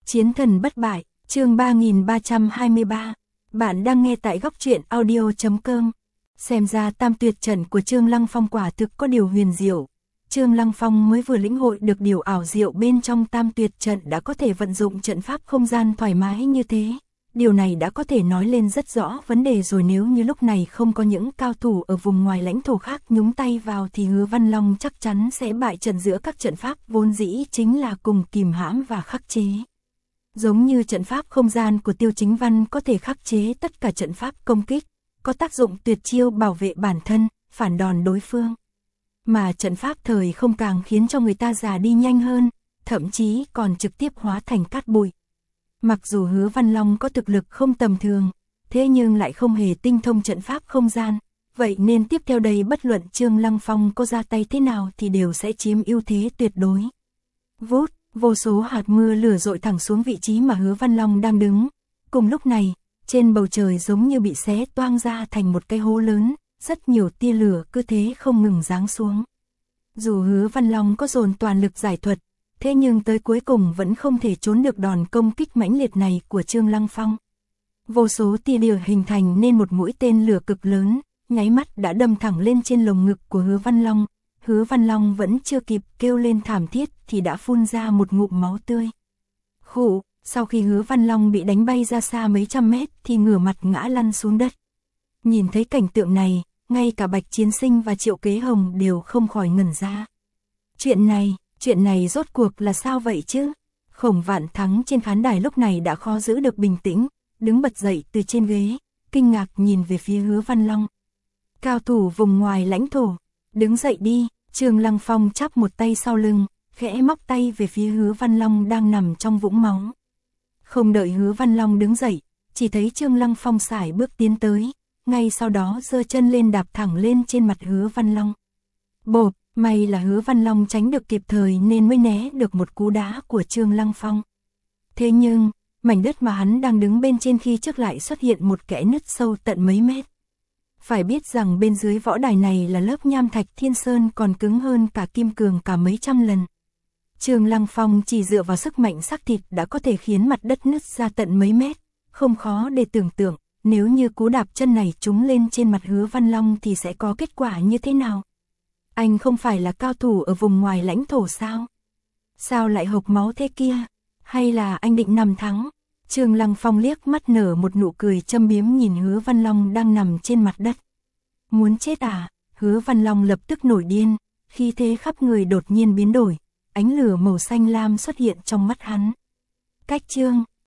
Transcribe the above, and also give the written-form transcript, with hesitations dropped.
Chiến thần bất bại, chương 3323. Bạn đang nghe tại góc truyện audio.com. Xem ra tam tuyệt trận của Trương Lăng Phong quả thực có điều huyền diệu. Trương Lăng Phong mới vừa lĩnh hội được điều ảo diệu bên trong tam tuyệt trận đã có thể vận dụng trận pháp không gian thoải mái như thế. Điều này đã có thể nói lên rất rõ vấn đề rồi, nếu như lúc này không có những cao thủ ở vùng ngoài lãnh thổ khác nhúng tay vào thì Hứa Văn Long chắc chắn sẽ bại trận giữa các trận pháp vốn dĩ chính là cùng kìm hãm và khắc chế. Giống như trận pháp không gian của Tiêu Chính Văn có thể khắc chế tất cả trận pháp công kích, có tác dụng tuyệt chiêu bảo vệ bản thân, phản đòn đối phương. Mà trận pháp thời không càng khiến cho người ta già đi nhanh hơn, thậm chí còn trực tiếp hóa thành cát bụi. Mặc dù Hứa Văn Long có thực lực không tầm thường, thế nhưng lại không hề tinh thông trận pháp không gian, vậy nên tiếp theo đây bất luận Trương Lăng Phong có ra tay thế nào thì đều sẽ chiếm ưu thế tuyệt đối. Vút, vô số hạt mưa lửa dội thẳng xuống vị trí mà Hứa Văn Long đang đứng. Cùng lúc này, trên bầu trời giống như bị xé toang ra thành một cái hố lớn, rất nhiều tia lửa cứ thế không ngừng giáng xuống. Dù Hứa Văn Long có dồn toàn lực giải thuật, thế nhưng tới cuối cùng vẫn không thể trốn được đòn công kích mãnh liệt này của Trương Lăng Phong. Vô số tia lửa hình thành nên một mũi tên lửa cực lớn, nháy mắt đã đâm thẳng lên trên lồng ngực của Hứa Văn Long. Hứa Văn Long vẫn chưa kịp kêu lên thảm thiết thì đã phun ra một ngụm máu tươi. Khụ, sau khi Hứa Văn Long bị đánh bay ra xa mấy trăm mét thì ngửa mặt ngã lăn xuống đất. Nhìn thấy cảnh tượng này, ngay cả Bạch Chiến Sinh và Triệu Kế Hồng đều không khỏi ngẩn ra. Chuyện này rốt cuộc là sao vậy chứ? Khổng Vạn Thắng trên khán đài lúc này đã khó giữ được bình tĩnh, đứng bật dậy từ trên ghế, kinh ngạc nhìn về phía Hứa Văn Long. Cao thủ vùng ngoài lãnh thổ, đứng dậy đi. Trương Lăng Phong chắp một tay sau lưng, khẽ móc tay về phía Hứa Văn Long đang nằm trong vũng máu. Không đợi Hứa Văn Long đứng dậy, chỉ thấy Trương Lăng Phong sải bước tiến tới, ngay sau đó giơ chân lên đạp thẳng lên trên mặt Hứa Văn Long. Bộp, may là Hứa Văn Long tránh được kịp thời nên mới né được một cú đá của Trương Lăng Phong. Thế nhưng, mảnh đất mà hắn đang đứng bên trên khi trước lại xuất hiện một kẽ nứt sâu tận mấy mét. Phải biết rằng bên dưới võ đài này là lớp nham thạch thiên sơn còn cứng hơn cả kim cương cả mấy trăm lần. Trương Lăng Phong chỉ dựa vào sức mạnh xác thịt đã có thể khiến mặt đất nứt ra tận mấy mét, không khó để tưởng tượng, nếu như cú đạp chân này trúng lên trên mặt Hứa Văn Long thì sẽ có kết quả như thế nào. Anh không phải là cao thủ ở vùng ngoài lãnh thổ sao? Sao lại hộc máu thế kia? Hay là anh định nằm thắng? Trương Lăng Phong liếc mắt nở một nụ cười châm biếm nhìn Hứa Văn Long đang nằm trên mặt đất. Muốn chết à? Hứa Văn Long lập tức nổi điên, khí thế khắp người đột nhiên biến đổi, ánh lửa màu xanh lam xuất hiện trong mắt hắn. Cách Trương